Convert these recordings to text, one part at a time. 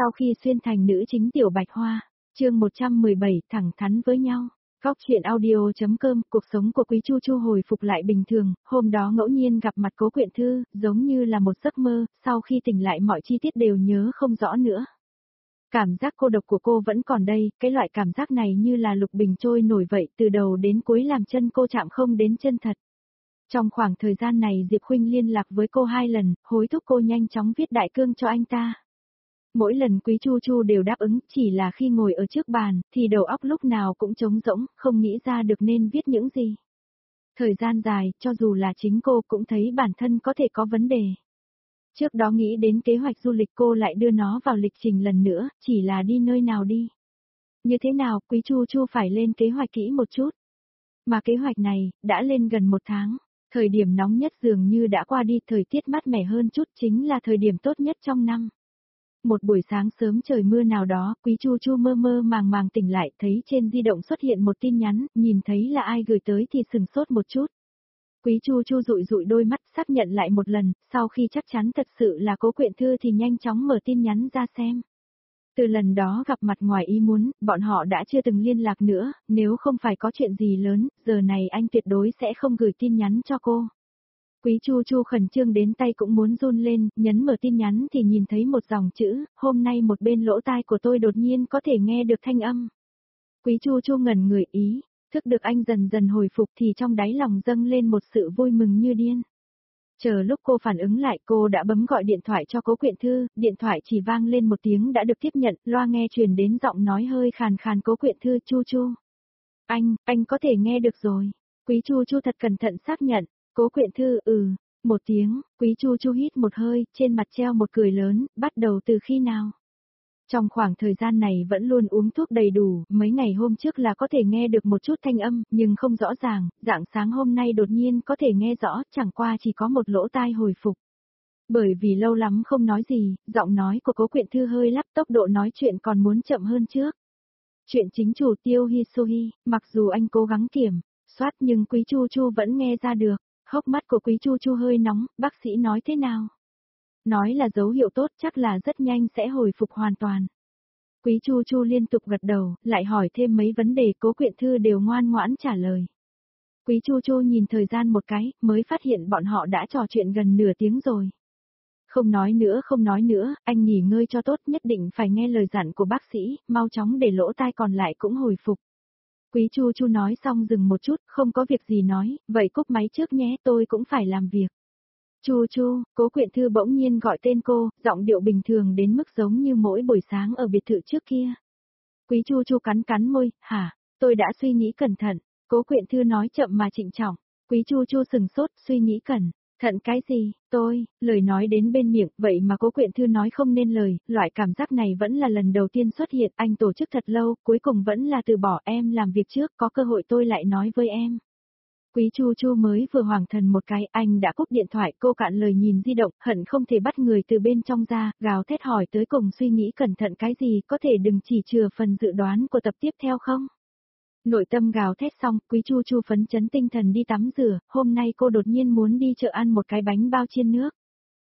Sau khi xuyên thành nữ chính Tiểu Bạch Hoa, chương 117 thẳng thắn với nhau. Góc chuyện audio.com, cuộc sống của Quý Chu Chu hồi phục lại bình thường, hôm đó ngẫu nhiên gặp mặt Cố Quyện Thư, giống như là một giấc mơ, sau khi tỉnh lại mọi chi tiết đều nhớ không rõ nữa. Cảm giác cô độc của cô vẫn còn đây, cái loại cảm giác này như là lục bình trôi nổi vậy, từ đầu đến cuối làm chân cô chạm không đến chân thật. Trong khoảng thời gian này Diệp Khuynh liên lạc với cô 2 lần, hối thúc cô nhanh chóng viết đại cương cho anh ta. Mỗi lần Quý Chu Chu đều đáp ứng, chỉ là khi ngồi ở trước bàn, thì đầu óc lúc nào cũng trống rỗng, không nghĩ ra được nên viết những gì. Thời gian dài, cho dù là chính cô cũng thấy bản thân có thể có vấn đề. Trước đó nghĩ đến kế hoạch du lịch cô lại đưa nó vào lịch trình lần nữa, chỉ là đi nơi nào đi. Như thế nào, Quý Chu Chu phải lên kế hoạch kỹ một chút. Mà kế hoạch này, đã lên gần 1 tháng. Thời điểm nóng nhất dường như đã qua đi, thời tiết mát mẻ hơn chút chính là thời điểm tốt nhất trong năm. Một buổi sáng sớm trời mưa nào đó, Quý Chu Chu mơ mơ màng màng tỉnh lại, thấy trên di động xuất hiện một tin nhắn, nhìn thấy là ai gửi tới thì sừng sốt một chút. Quý Chu Chu dụi dụi đôi mắt, xác nhận lại một lần, sau khi chắc chắn thật sự là Cố Quyện Thư thì nhanh chóng mở tin nhắn ra xem. Từ lần đó gặp mặt ngoài ý muốn, bọn họ đã chưa từng liên lạc nữa, nếu không phải có chuyện gì lớn, giờ này anh tuyệt đối sẽ không gửi tin nhắn cho cô. Quý Chu Chu khẩn trương đến tay cũng muốn run lên, nhấn mở tin nhắn thì nhìn thấy một dòng chữ, hôm nay một bên lỗ tai của tôi đột nhiên có thể nghe được thanh âm. Quý Chu Chu ngẩn người ý, thức được anh dần dần hồi phục thì trong đáy lòng dâng lên một sự vui mừng như điên. Chờ lúc cô phản ứng lại cô đã bấm gọi điện thoại cho Cố Quyện Thư, điện thoại chỉ vang lên một tiếng đã được tiếp nhận, loa nghe truyền đến giọng nói hơi khàn khàn Cố Quyện Thư. Chu Chu. Anh có thể nghe được rồi. Quý Chu Chu thật cẩn thận xác nhận. Cố Quyện Thư một tiếng, Quý Chu Chu hít một hơi, trên mặt treo một cười lớn, bắt đầu từ khi nào? Trong khoảng thời gian này vẫn luôn uống thuốc đầy đủ, mấy ngày hôm trước là có thể nghe được một chút thanh âm, nhưng không rõ ràng, rạng sáng hôm nay đột nhiên có thể nghe rõ, chẳng qua chỉ có một lỗ tai hồi phục. Bởi vì lâu lắm không nói gì, giọng nói của Cố Quyện Thư hơi lắp, tốc độ nói chuyện còn muốn chậm hơn trước. Chuyện chính chủ Tiêu Hisohi, mặc dù anh cố gắng kiểm soát nhưng Quý Chu Chu vẫn nghe ra được. Hốc mắt của Quý Chu Chu hơi nóng, bác sĩ nói thế nào? Nói là dấu hiệu tốt, chắc là rất nhanh sẽ hồi phục hoàn toàn. Quý Chu Chu liên tục gật đầu, lại hỏi thêm mấy vấn đề, Cố Quyện Thư đều ngoan ngoãn trả lời. Quý Chu Chu nhìn thời gian một cái, mới phát hiện bọn họ đã trò chuyện gần nửa tiếng rồi. Không nói nữa, anh nghỉ ngơi cho tốt, nhất định phải nghe lời dặn của bác sĩ, mau chóng để lỗ tai còn lại cũng hồi phục. Quý Chu Chu nói xong dừng một chút, không có việc gì nói, vậy cúp máy trước nhé, tôi cũng phải làm việc. Chu Chu, Cố Quyện Thư bỗng nhiên gọi tên cô, giọng điệu bình thường đến mức giống như mỗi buổi sáng ở biệt thự trước kia. Quý Chu Chu cắn môi, hả, tôi đã suy nghĩ cẩn thận, Cố Quyện Thư nói chậm mà trịnh trọng. Quý Chu Chu sừng sốt, suy nghĩ cẩn thận cái gì, lời nói đến bên miệng, vậy mà Cố Quyện Thư nói không nên lời, loại cảm giác này vẫn là lần đầu tiên xuất hiện, anh tổ chức thật lâu, cuối cùng vẫn là từ bỏ, em làm việc trước, có cơ hội tôi lại nói với em. Quý Chu Chu mới vừa hoàng thần một cái, anh đã cúp điện thoại, cô cạn lời nhìn di động, hận không thể bắt người từ bên trong ra, gào thét hỏi tới cùng suy nghĩ cẩn thận cái gì, có thể đừng chỉ chừa phần dự đoán của tập tiếp theo không? Nội tâm gào thét xong, Quý Chu Chu phấn chấn tinh thần đi tắm rửa, hôm nay cô đột nhiên muốn đi chợ ăn một cái bánh bao chiên nước.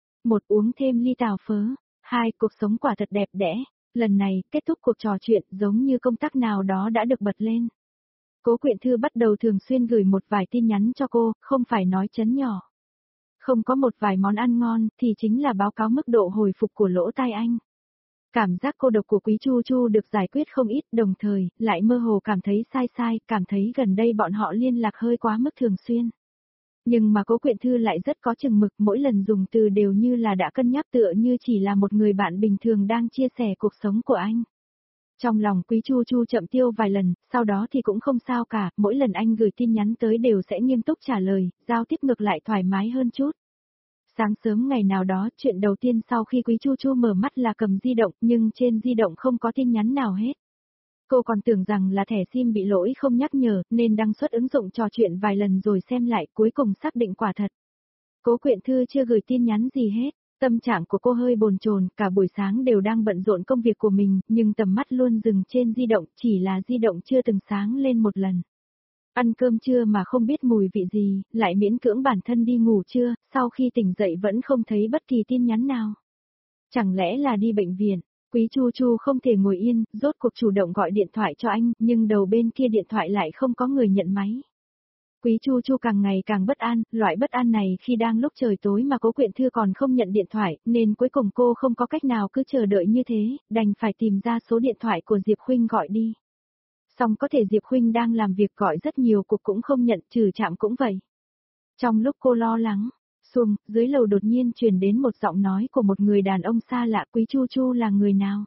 1 uống thêm ly tàu phớ. 2 cuộc sống quả thật đẹp đẽ. Lần này, kết thúc cuộc trò chuyện giống như công tắc nào đó đã được bật lên. Cố Quyện Thư bắt đầu thường xuyên gửi một vài tin nhắn cho cô, không phải nói chấn nhỏ. Không có một vài món ăn ngon, thì chính là báo cáo mức độ hồi phục của lỗ tai anh. Cảm giác cô độc của Quý Chu Chu được giải quyết không ít, đồng thời, lại mơ hồ cảm thấy sai, cảm thấy gần đây bọn họ liên lạc hơi quá mức thường xuyên. Nhưng mà Cố Quyện Thư lại rất có chừng mực, mỗi lần dùng từ đều như là đã cân nhắc, tựa như chỉ là một người bạn bình thường đang chia sẻ cuộc sống của anh. Trong lòng Quý Chu Chu chậm tiêu vài lần, sau đó thì cũng không sao cả, mỗi lần anh gửi tin nhắn tới đều sẽ nghiêm túc trả lời, giao tiếp ngược lại thoải mái hơn chút. Sáng sớm ngày nào đó, chuyện đầu tiên sau khi Quý Chu Chu mở mắt là cầm di động, nhưng trên di động không có tin nhắn nào hết. Cô còn tưởng rằng là thẻ SIM bị lỗi không nhắc nhở, nên đăng xuất ứng dụng trò chuyện vài lần rồi xem lại, cuối cùng xác định quả thật. Cố Quyện Thư chưa gửi tin nhắn gì hết. Tâm trạng của cô hơi bồn chồn, cả buổi sáng đều đang bận rộn công việc của mình, nhưng tầm mắt luôn dừng trên di động, chỉ là di động chưa từng sáng lên một lần. Ăn cơm trưa mà không biết mùi vị gì, lại miễn cưỡng bản thân đi ngủ trưa, sau khi tỉnh dậy vẫn không thấy bất kỳ tin nhắn nào. Chẳng lẽ là đi bệnh viện? Quý Chu Chu không thể ngồi yên, rốt cuộc chủ động gọi điện thoại cho anh, nhưng đầu bên kia điện thoại lại không có người nhận máy. Quý Chu Chu càng ngày càng bất an, loại bất an này khi đang lúc trời tối mà Cố Quyện Thư còn không nhận điện thoại, nên cuối cùng cô không có cách nào cứ chờ đợi như thế, đành phải tìm ra số điện thoại của Diệp Khuynh gọi đi. Xong có thể Diệp Khuynh đang làm việc gọi rất nhiều cuộc cũng không nhận, trừ chạm cũng vậy. Trong lúc cô lo lắng, dưới lầu đột nhiên truyền đến một giọng nói của một người đàn ông xa lạ. Quý Chu Chu là người nào?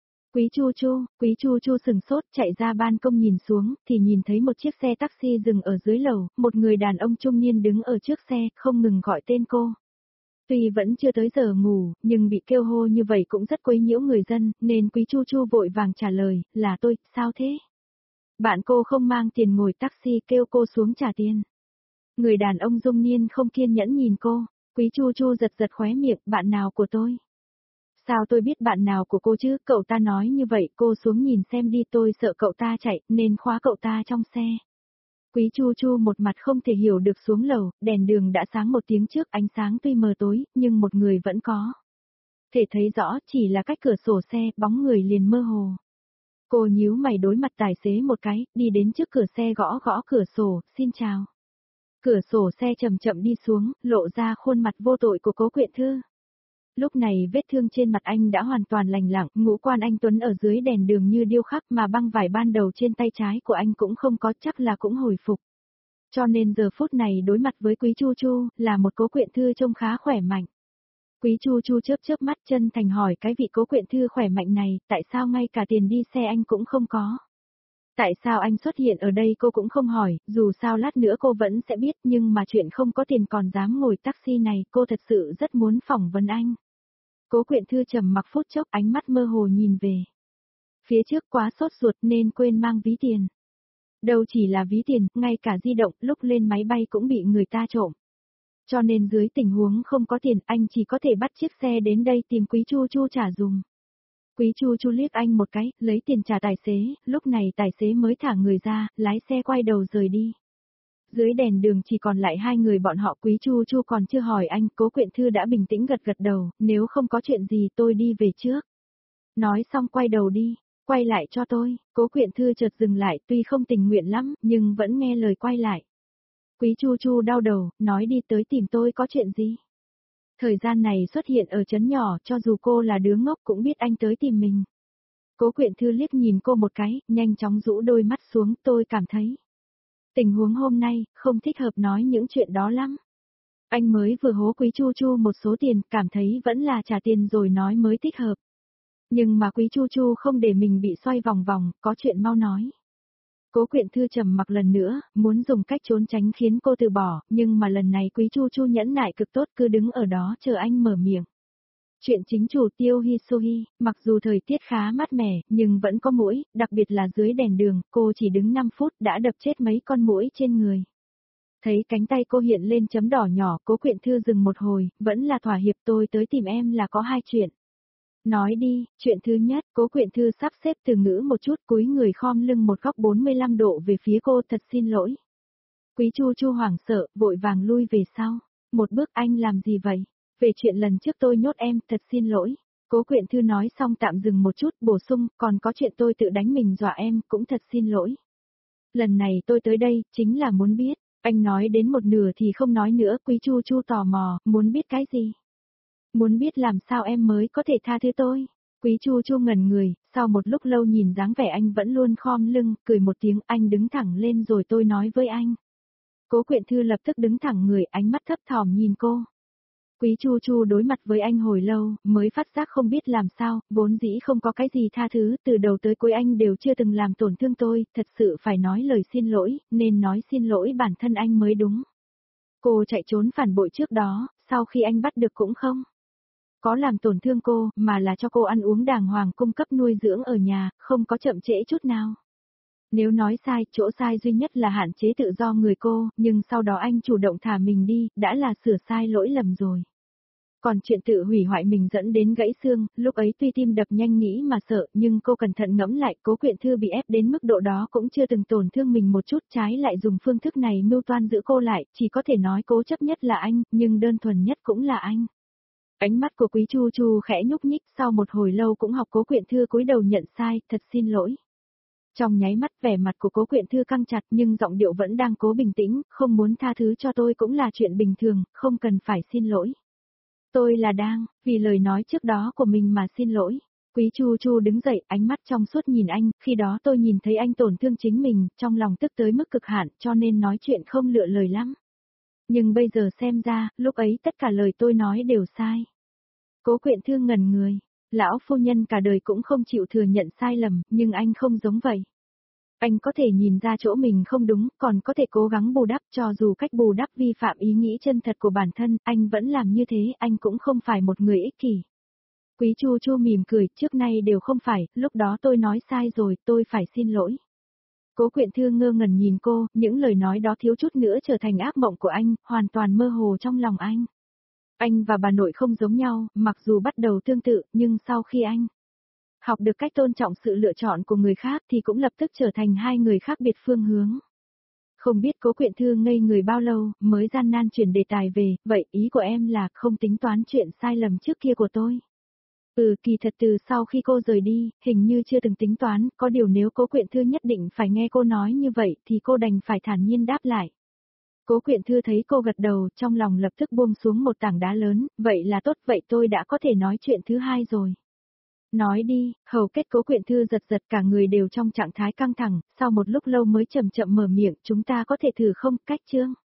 Quý Chu Chu sừng sốt chạy ra ban công nhìn xuống, thì nhìn thấy một chiếc xe taxi dừng ở dưới lầu, một người đàn ông trung niên đứng ở trước xe, không ngừng gọi tên cô. Tuy vẫn chưa tới giờ ngủ, nhưng bị kêu hô như vậy cũng rất quấy nhiễu người dân, nên Quý Chu Chu vội vàng trả lời, là tôi, sao thế? Bạn cô không mang tiền ngồi taxi kêu cô xuống trả tiền. Người đàn ông trung niên không kiên nhẫn nhìn cô, Quý Chu Chu giật giật khóe miệng, bạn nào của tôi? Sao tôi biết bạn nào của cô chứ, cậu ta nói như vậy, cô xuống nhìn xem đi, tôi sợ cậu ta chạy, nên khóa cậu ta trong xe. Quý Chu Chu một mặt không thể hiểu được xuống lầu, đèn đường đã sáng một tiếng trước, ánh sáng tuy mờ tối, nhưng một người vẫn có. Thể thấy rõ, chỉ là cách cửa sổ xe, bóng người liền mơ hồ. Cô nhíu mày đối mặt tài xế một cái, đi đến trước cửa xe gõ gõ cửa sổ, xin chào. Cửa sổ xe chậm chậm đi xuống, lộ ra khuôn mặt vô tội của Cố Quyện Thư. Lúc này vết thương trên mặt anh đã hoàn toàn lành lặng, ngũ quan anh tuấn ở dưới đèn đường như điêu khắc, mà băng vải ban đầu trên tay trái của anh cũng không có, chắc là cũng hồi phục. Cho nên giờ phút này đối mặt với Quý Chu Chu, là một Cố Quyện Thư trông khá khỏe mạnh. Quý Chu Chu chớp chớp mắt, chân thành hỏi cái vị Cố Quyện Thư khỏe mạnh này, tại sao ngay cả tiền đi xe anh cũng không có? Tại sao anh xuất hiện ở đây cô cũng không hỏi, dù sao lát nữa cô vẫn sẽ biết, nhưng mà chuyện không có tiền còn dám ngồi taxi này, cô thật sự rất muốn phỏng vấn anh. Cố Quyện Thư trầm mặc phút chốc, ánh mắt mơ hồ nhìn về. Phía trước quá sốt ruột nên quên mang ví tiền. Đâu chỉ là ví tiền, ngay cả di động lúc lên máy bay cũng bị người ta trộm. Cho nên dưới tình huống không có tiền, anh chỉ có thể bắt chiếc xe đến đây tìm Quý Chu Chu trả dùm. Quý Chu Chu liếc anh một cái, lấy tiền trả tài xế, lúc này tài xế mới thả người ra, lái xe quay đầu rời đi. Dưới đèn đường chỉ còn lại hai người bọn họ. Quý Chu Chu còn chưa hỏi anh, Cố Quyện Thư đã bình tĩnh gật gật đầu, nếu không có chuyện gì tôi đi về trước. Nói xong quay đầu đi, quay lại cho tôi. Cố Quyện Thư chợt dừng lại, tuy không tình nguyện lắm, nhưng vẫn nghe lời quay lại. Quý Chu Chu đau đầu, nói đi, tới tìm tôi có chuyện gì? Thời gian này xuất hiện ở trấn nhỏ, cho dù cô là đứa ngốc cũng biết anh tới tìm mình. Cố Quyện Thư liếc nhìn cô một cái, nhanh chóng rũ đôi mắt xuống, tôi cảm thấy. Tình huống hôm nay, không thích hợp nói những chuyện đó lắm. Anh mới vừa hố Quý Chu Chu một số tiền, cảm thấy vẫn là trả tiền rồi nói mới thích hợp. Nhưng mà Quý Chu Chu không để mình bị xoay vòng vòng, có chuyện mau nói. Cố Quyện Thư trầm mặc lần nữa, muốn dùng cách trốn tránh khiến cô từ bỏ, nhưng mà lần này Quý Chu Chu nhẫn nại cực tốt, cứ đứng ở đó chờ anh mở miệng. Chuyện chính chủ Tiêu Hi Sohi, mặc dù thời tiết khá mát mẻ, nhưng vẫn có muỗi, đặc biệt là dưới đèn đường, cô chỉ đứng 5 phút đã đập chết mấy con muỗi trên người. Thấy cánh tay cô hiện lên chấm đỏ nhỏ, Cố Quyện Thư dừng một hồi, vẫn là thỏa hiệp, tôi tới tìm em là có hai chuyện. Nói đi, chuyện thứ nhất, Cố Quyện Thư sắp xếp từ ngữ một chút, cúi người khom lưng một góc 45 độ về phía cô, thật xin lỗi. Quý Chu Chu hoảng sợ, vội vàng lui về sau. Một bước, anh làm gì vậy? Về chuyện lần trước tôi nhốt em, thật xin lỗi. Cố Quyện Thư nói xong tạm dừng một chút, bổ sung, còn có chuyện tôi tự đánh mình dọa em, cũng thật xin lỗi. Lần này tôi tới đây, chính là muốn biết. Anh nói đến một nửa thì không nói nữa. Quý Chu Chu tò mò, muốn biết cái gì? Muốn biết làm sao em mới có thể tha thứ tôi. Quý Chu Chu ngẩn người, sau một lúc lâu nhìn dáng vẻ anh vẫn luôn khom lưng, cười một tiếng, anh đứng thẳng lên rồi tôi nói với anh. Cố Quyện Thư lập tức đứng thẳng người, ánh mắt thấp thỏm nhìn cô. Quý Chu Chu đối mặt với anh hồi lâu, mới phát giác không biết làm sao, vốn dĩ không có cái gì tha thứ, từ đầu tới cuối anh đều chưa từng làm tổn thương tôi, thật sự phải nói lời xin lỗi, nên nói xin lỗi bản thân anh mới đúng. Cô chạy trốn phản bội trước đó, sau khi anh bắt được cũng không có làm tổn thương cô, mà là cho cô ăn uống đàng hoàng, cung cấp nuôi dưỡng ở nhà, không có chậm trễ chút nào. Nếu nói sai, chỗ sai duy nhất là hạn chế tự do người cô, nhưng sau đó anh chủ động thả mình đi, đã là sửa sai lỗi lầm rồi. Còn chuyện tự hủy hoại mình dẫn đến gãy xương, lúc ấy tuy tim đập nhanh nghĩ mà sợ, nhưng cô cẩn thận ngẫm lại, Cố Quyện Thư bị ép đến mức độ đó cũng chưa từng tổn thương mình một chút, trái lại dùng phương thức này mưu toan giữ cô lại, chỉ có thể nói cố chấp nhất là anh, nhưng đơn thuần nhất cũng là anh. Ánh mắt của Quý Chu Chu khẽ nhúc nhích, sau một hồi lâu cũng học Cố Quyện Thư cúi đầu nhận sai, thật xin lỗi. Trong nháy mắt vẻ mặt của Cố Quyện Thư căng chặt nhưng giọng điệu vẫn đang cố bình tĩnh, không muốn tha thứ cho tôi cũng là chuyện bình thường, không cần phải xin lỗi. Tôi là đang, vì lời nói trước đó của mình mà xin lỗi. Quý Chu Chu đứng dậy, ánh mắt trong suốt nhìn anh, khi đó tôi nhìn thấy anh tổn thương chính mình, trong lòng tức tới mức cực hạn, cho nên nói chuyện không lựa lời lắm. Nhưng bây giờ xem ra, lúc ấy tất cả lời tôi nói đều sai. Cố Quyện Thư ngẩn người, lão phu nhân cả đời cũng không chịu thừa nhận sai lầm, nhưng anh không giống vậy. Anh có thể nhìn ra chỗ mình không đúng, còn có thể cố gắng bù đắp, cho dù cách bù đắp vi phạm ý nghĩ chân thật của bản thân, anh vẫn làm như thế, anh cũng không phải một người ích kỷ. Quý Chu Chu mỉm cười, trước nay đều không phải, lúc đó tôi nói sai rồi, tôi phải xin lỗi. Cố Quyện Thư ngơ ngẩn nhìn cô, những lời nói đó thiếu chút nữa trở thành ác mộng của anh, hoàn toàn mơ hồ trong lòng anh. Anh và bà nội không giống nhau, mặc dù bắt đầu tương tự, nhưng sau khi anh học được cách tôn trọng sự lựa chọn của người khác thì cũng lập tức trở thành hai người khác biệt phương hướng. Không biết Cố Quyện Thư ngây người bao lâu, mới gian nan chuyển đề tài về, vậy ý của em là không tính toán chuyện sai lầm trước kia của tôi. Kỳ thật từ sau khi cô rời đi, hình như chưa từng tính toán, có điều nếu Cố Quyện Thư nhất định phải nghe cô nói như vậy thì cô đành phải thản nhiên đáp lại. Cố Quyện Thư thấy cô gật đầu, trong lòng lập tức buông xuống một tảng đá lớn, vậy là tốt, vậy tôi đã có thể nói chuyện thứ hai rồi. Nói đi, hầu kết Cố Quyện Thư giật giật, cả người đều trong trạng thái căng thẳng, sau một lúc lâu mới chậm chậm mở miệng, chúng ta có thể thử không, cách chương.